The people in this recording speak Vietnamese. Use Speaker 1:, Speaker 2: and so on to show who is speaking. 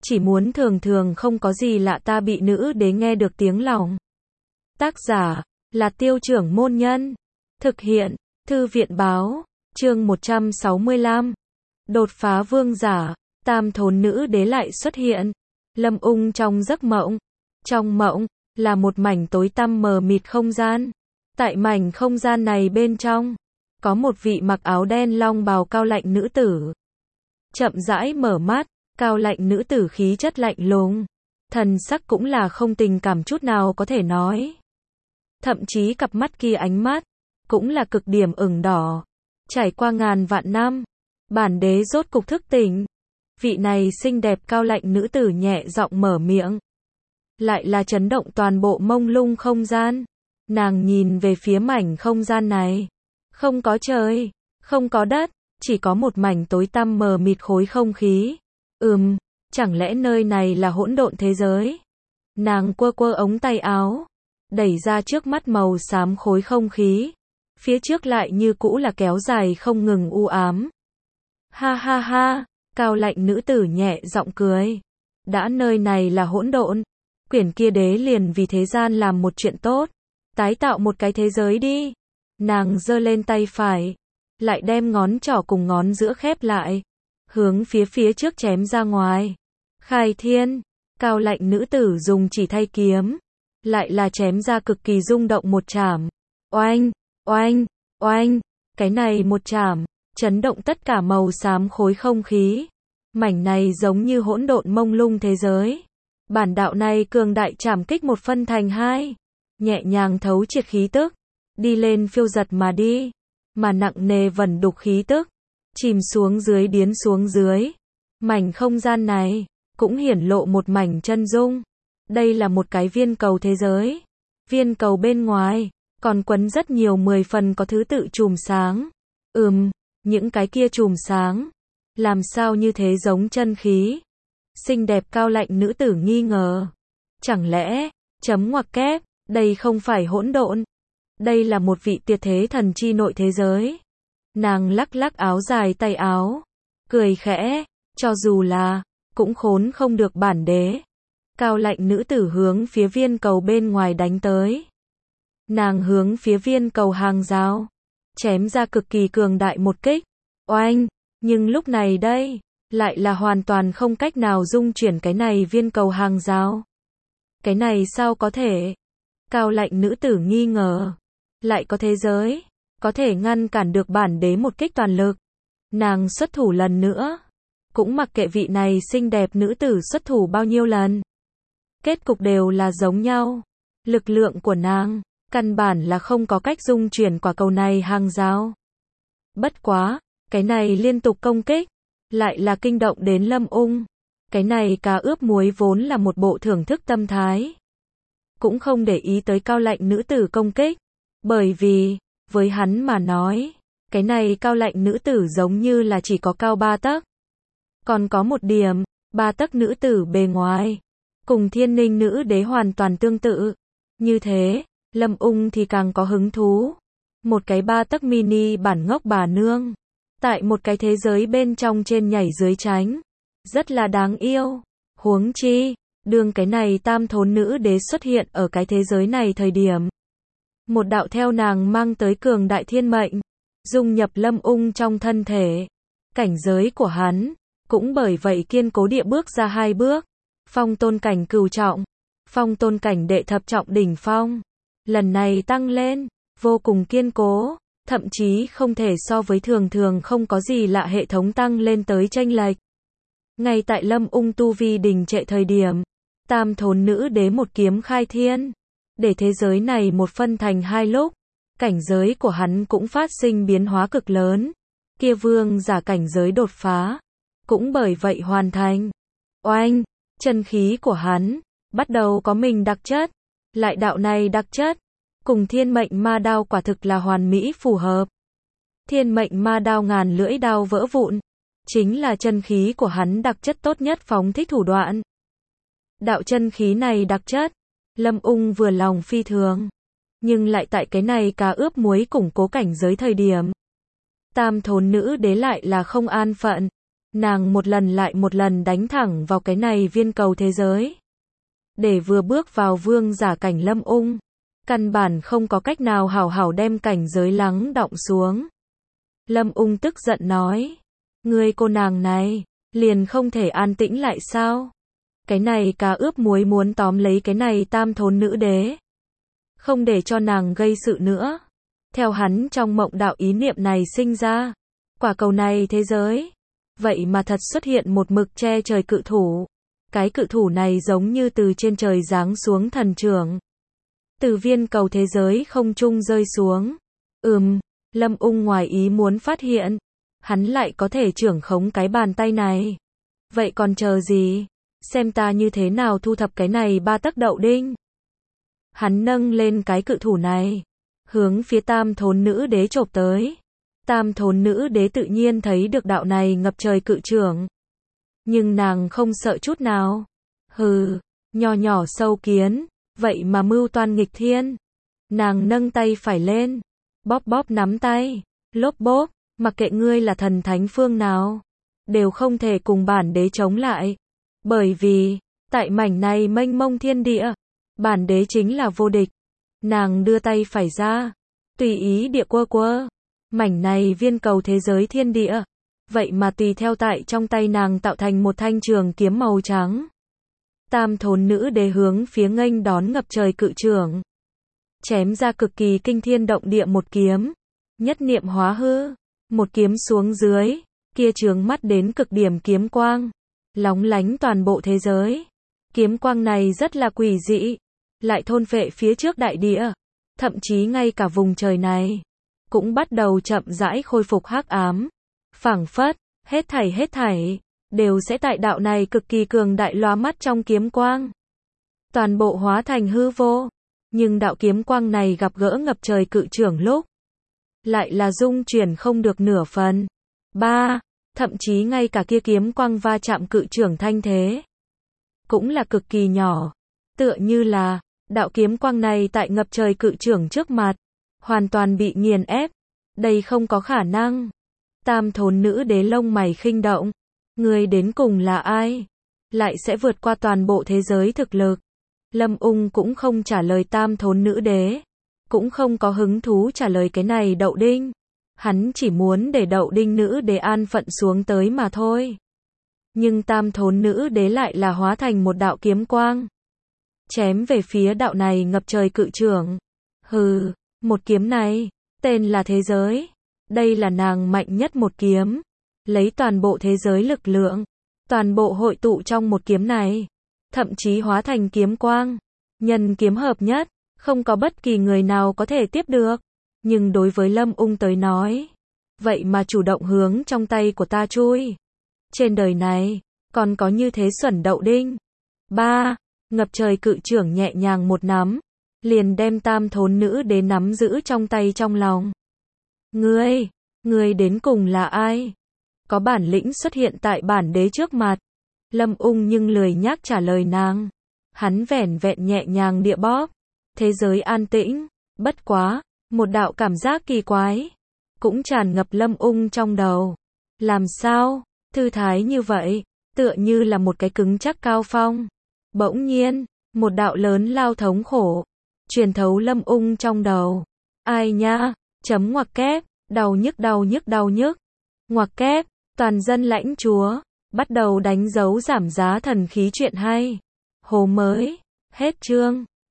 Speaker 1: chỉ muốn thường thường không có gì lạ ta bị nữ đế nghe được tiếng lòng. Tác giả là Tiêu Trưởng Môn Nhân. Thực hiện Thư viện Báo. Chương 165. Đột phá vương giả. Tam thốn nữ đế lại xuất hiện. Lâm Ung trong giấc mộng. Trong mộng là một mảnh tối tăm mờ mịt không gian. Tại mảnh không gian này bên trong có một vị mặc áo đen long bào cao lạnh nữ tử. Chậm rãi mở mắt, cao lạnh nữ tử khí chất lạnh lùng, thần sắc cũng là không tình cảm chút nào có thể nói. Thậm chí cặp mắt kia ánh mắt cũng là cực điểm ửng đỏ. Trải qua ngàn vạn năm, bản đế rốt cục thức tỉnh. Vị này xinh đẹp cao lạnh nữ tử nhẹ giọng mở miệng, lại là chấn động toàn bộ mông lung không gian. Nàng nhìn về phía mảnh không gian này, không có trời, không có đất, chỉ có một mảnh tối tăm mờ mịt khối không khí. Chẳng lẽ nơi này là hỗn độn thế giới? Nàng quơ quơ ống tay áo, đẩy ra trước mắt màu xám khối không khí. Phía trước lại như cũ là kéo dài không ngừng u ám. Ha ha ha, cao lạnh nữ tử nhẹ giọng cười. Đã nơi này là hỗn độn, quyển kia đế liền vì thế gian làm một chuyện tốt, tái tạo một cái thế giới đi. Nàng giơ lên tay phải, lại đem ngón trỏ cùng ngón giữa khép lại, hướng phía trước chém ra ngoài. Khai thiên, cao lạnh nữ tử dùng chỉ thay kiếm, lại là chém ra cực kỳ rung động một chảm. Oanh, oanh, oanh, cái này một chảm, chấn động tất cả màu xám khối không khí. Mảnh này giống như hỗn độn mông lung thế giới. Bản đạo này cường đại chảm kích một phân thành hai, nhẹ nhàng thấu triệt khí tức, đi lên phiêu giật mà đi, mà nặng nề vẩn đục khí tức, chìm xuống dưới điến xuống dưới. Mảnh không gian này cũng hiển lộ một mảnh chân dung. Đây là một cái viên cầu thế giới. Viên cầu bên ngoài còn quấn rất nhiều 10 phần có thứ tự chùm sáng. Những cái kia chùm sáng làm sao như thế giống chân khí? Xinh đẹp cao lạnh nữ tử nghi ngờ. Chẳng lẽ, chấm ngoặc kép, đây không phải hỗn độn? Đây là một vị tuyệt thế thần chi nội thế giới. Nàng lắc lắc áo dài tay áo, cười khẽ, cho dù là, cũng khốn không được bản đế. Cao lạnh nữ tử hướng phía viên cầu bên ngoài đánh tới. Nàng hướng phía viên cầu hàng rào, chém ra cực kỳ cường đại một kích. Oanh, nhưng lúc này đây, lại là hoàn toàn không cách nào dung chuyển cái này viên cầu hàng rào. Cái này sao có thể? Cao lạnh nữ tử nghi ngờ. Lại có thế giới có thể ngăn cản được bản đế một kích toàn lực. Nàng xuất thủ lần nữa, cũng mặc kệ vị này xinh đẹp nữ tử xuất thủ bao nhiêu lần, kết cục đều là giống nhau. Lực lượng của nàng căn bản là không có cách dung chuyển quả cầu này hàng rào. Bất quá, cái này liên tục công kích lại là kinh động đến Lâm Ung. Cái này cá ướp muối vốn là một bộ thưởng thức tâm thái, cũng không để ý tới cao lạnh nữ tử công kích, bởi vì với hắn mà nói, cái này cao lạnh nữ tử giống như là chỉ có cao 3 tấc. Còn có một điểm, 3 tấc nữ tử bề ngoài cùng Thiên Ninh nữ đế hoàn toàn tương tự. Như thế, Lâm Ung thì càng có hứng thú. Một cái 3 tấc mini bản ngốc bà nương, tại một cái thế giới bên trong trên nhảy dưới tránh, rất là đáng yêu. Huống chi, đương cái này tam thốn nữ đế xuất hiện ở cái thế giới này thời điểm, một đạo theo nàng mang tới cường đại thiên mệnh dung nhập Lâm Ung trong thân thể. Cảnh giới của hắn cũng bởi vậy kiên cố địa bước ra 2 bước. Phong tôn cảnh cửu trọng, phong tôn cảnh đệ thập trọng đỉnh phong. Lần này tăng lên vô cùng kiên cố, thậm chí không thể so với thường thường không có gì lạ hệ thống tăng lên tới chênh lệch. Ngay tại Lâm Ung tu vi đình trệ thời điểm, tam thốn nữ đế một kiếm khai thiên, để thế giới này một phân thành 2 lúc. Cảnh giới của hắn cũng phát sinh biến hóa cực lớn. Kia vương giả cảnh giới đột phá cũng bởi vậy hoàn thành. Oanh, chân khí của hắn bắt đầu có mình đặc chất, lại đạo này đặc chất cùng thiên mệnh ma đao quả thực là hoàn mỹ phù hợp. Thiên mệnh ma đao ngàn lưỡi đao vỡ vụn, chính là chân khí của hắn đặc chất tốt nhất phóng thích thủ đoạn. Đạo chân khí này đặc chất, Lâm Ung vừa lòng phi thường, nhưng lại tại cái này cá ướp muối củng cố cảnh giới thời điểm, tam thốn nữ đế lại là không an phận. Nàng một lần lại một lần đánh thẳng vào cái này viên cầu thế giới. Để vừa bước vào vương giả cảnh Lâm Ung, căn bản không có cách nào hảo hảo đem cảnh giới lắng đọng xuống. Lâm Ung tức giận nói, ngươi cô nàng này, liền không thể an tĩnh lại sao? Cái này cá ướp muối muốn tóm lấy cái này tam thốn nữ đế. Không để cho nàng gây sự nữa. Theo hắn trong mộng đạo ý niệm này sinh ra. Quả cầu này thế giới. Vậy mà thật xuất hiện một mực che trời cự thủ. Cái cự thủ này giống như từ trên trời giáng xuống thần trưởng. Từ viên cầu thế giới không trung rơi xuống. Lâm Ung ngoài ý muốn phát hiện. Hắn lại có thể trưởng khống cái bàn tay này. Vậy còn chờ gì? Xem ta như thế nào thu thập cái này 3 tấc đậu đinh. Hắn nâng lên cái cự thủ này. Hướng phía tam thốn nữ đế chộp tới. Tam thốn nữ đế tự nhiên thấy được đạo này ngập trời cự trưởng. Nhưng nàng không sợ chút nào. Hừ, nho nhỏ sâu kiến. Vậy mà mưu toan nghịch thiên. Nàng nâng tay phải lên. Bóp bóp nắm tay. Lốp bốp. Mặc kệ ngươi là thần thánh phương nào. Đều không thể cùng bản đế chống lại. Bởi vì, tại mảnh này mênh mông thiên địa, bản đế chính là vô địch. Nàng đưa tay phải ra, tùy ý địa quơ. Mảnh này viên cầu thế giới thiên địa, vậy mà tùy theo tại trong tay nàng tạo thành một thanh trường kiếm màu trắng. Tam thốn nữ đế hướng phía nghênh đón ngập trời cự trưởng. Chém ra cực kỳ kinh thiên động địa một kiếm. Nhất niệm hóa hư, một kiếm xuống dưới, kia chướng mắt đến cực điểm kiếm quang. Lóng lánh toàn bộ thế giới. Kiếm quang này rất là quỷ dị. Lại thôn phệ phía trước đại địa. Thậm chí ngay cả vùng trời này. Cũng bắt đầu chậm rãi khôi phục hắc ám. Phảng phất, hết thảy. Đều sẽ tại đạo này cực kỳ cường đại lóa mắt trong kiếm quang. Toàn bộ hóa thành hư vô. Nhưng đạo kiếm quang này gặp gỡ ngập trời cự trưởng lúc. Lại là dung chuyển không được nửa phần. 3. Thậm chí ngay cả kia kiếm quang va chạm cự trưởng thanh thế. Cũng là cực kỳ nhỏ. Tựa như là, đạo kiếm quang này tại ngập trời cự trưởng trước mặt. Hoàn toàn bị nghiền ép. Đây không có khả năng. Tam thốn nữ đế lông mày khinh động. Người đến cùng là ai? Lại sẽ vượt qua toàn bộ thế giới thực lực. Lâm Ung cũng không trả lời tam thốn nữ đế. Cũng không có hứng thú trả lời cái này đậu đinh. Hắn chỉ muốn để đậu đinh nữ đế an phận xuống tới mà thôi. Nhưng tam thốn nữ đế lại là hóa thành một đạo kiếm quang. Chém về phía đạo này ngập trời cự trưởng. Hừ, một kiếm này, tên là thế giới. Đây là nàng mạnh nhất một kiếm. Lấy toàn bộ thế giới lực lượng. Toàn bộ hội tụ trong một kiếm này. Thậm chí hóa thành kiếm quang. Nhân kiếm hợp nhất. Không có bất kỳ người nào có thể tiếp được. Nhưng đối với Lâm Ung tới nói, vậy mà chủ động hướng trong tay của ta chui. Trên đời này, còn có như thế xuẩn đậu đinh. 3. Ngập trời cự trưởng nhẹ nhàng một nắm, liền đem tam thốn nữ đế nắm giữ trong tay trong lòng. Ngươi đến cùng là ai? Có bản lĩnh xuất hiện tại bản đế trước mặt. Lâm Ung nhưng lười nhác trả lời nàng. Hắn vẻn vẹn nhẹ nhàng địa bóp. Thế giới an tĩnh, bất quá. Một đạo cảm giác kỳ quái cũng tràn ngập Lâm Ung trong đầu. Làm sao? Thư thái như vậy, tựa như là một cái cứng chắc cao phong. Bỗng nhiên, một đạo lớn lao thống khổ truyền thấu Lâm Ung trong đầu. Ai nha? Chấm ngoặc kép, đau nhức. Ngoặc kép, toàn dân lãnh chúa bắt đầu đánh dấu giảm giá thần khí chuyện hay. Hồ mới, hết chương.